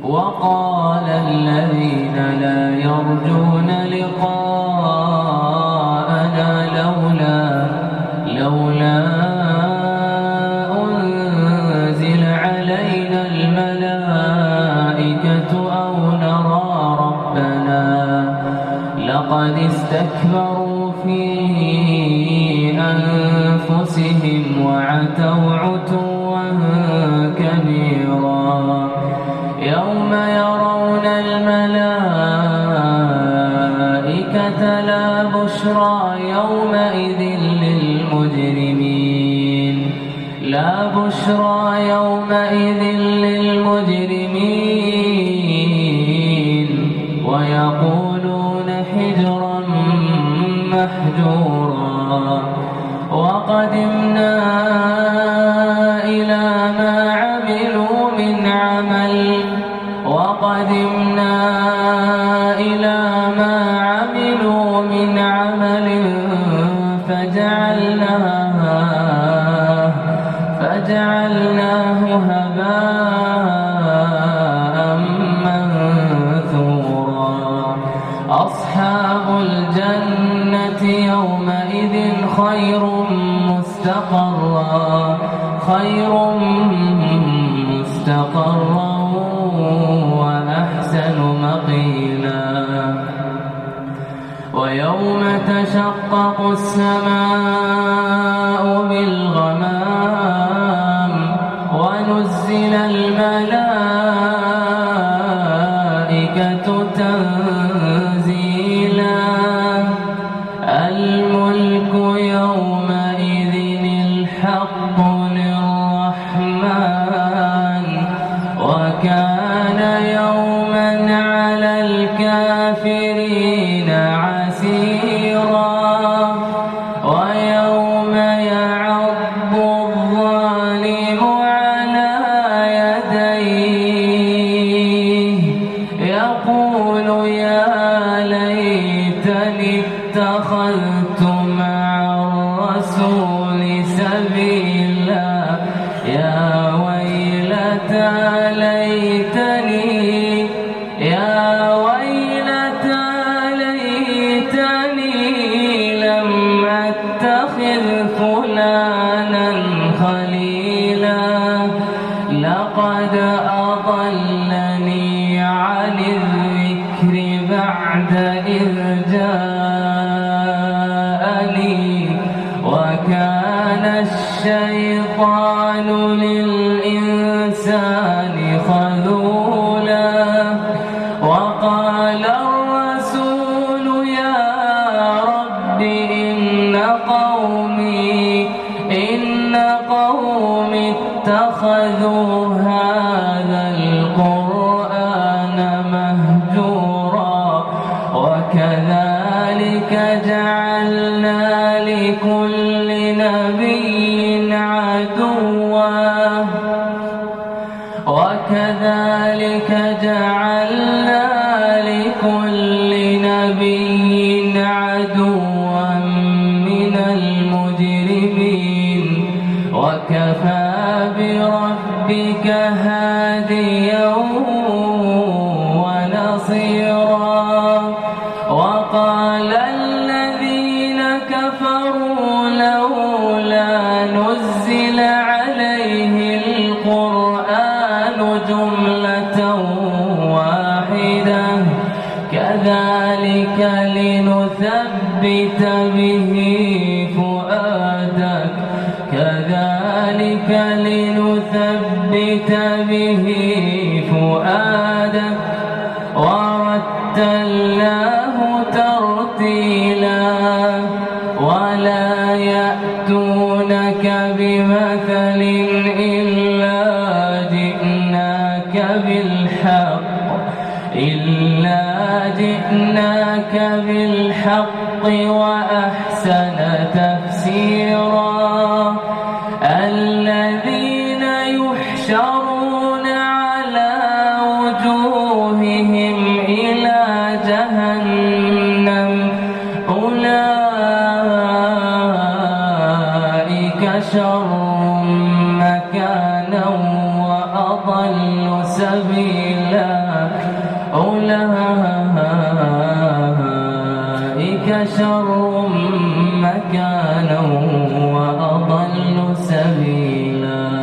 وقال الذين لا يرجون لقاءنا لولا أنزل علينا الملائكة أو نرى ربنا لقد استكبروا في أنفسهم وعتوا عتوا كبيرا يوم يرون الملائكة لا بشرى يومئذ للمجرمين ويقولون حجرا محجورا وقدمنا إلى ما عملوا من عمل فجعلناه هباء منثورا أصحاب الجنة يومئذ خير مستقرا وأحسن مقيلا ويوم تشقق السماء بالغمام ونزل الملائكة تنزيلا الملك يومئذ الحق للرحمن وكان يوما على الكافرين عسيرا ويوم يعض الظالم على يديه يقول يا ليتني اتخذت مع الرسول سبيلا يا ويلتى ليتني لم أتخذ فلانا خليلا لقد أضلني عن الذكر بعد إذ جاءني وكان الشيطان للإنسان خذولا وقال الرسول يا رب إن قومي اتخذوا هذا القرآن مهجورا وكذلك جعلنا لكل نبي عدوا من المجرمين وكفى بربك هاديا ونصيرا وقال الذين كفروا لولا نزل عليه القرآن جملة واحدة كذلك لنثبت به فؤادك ورتلناه ترتيلا ولا يأتونك بمثل إلا جئناك بالحق وأحسن تفسيرا الذين يحشرون على وجوههم إلى جهنم أولئك شر مكانا وأضل سبيلا أولئك شر مكانا وأضل سبيلا.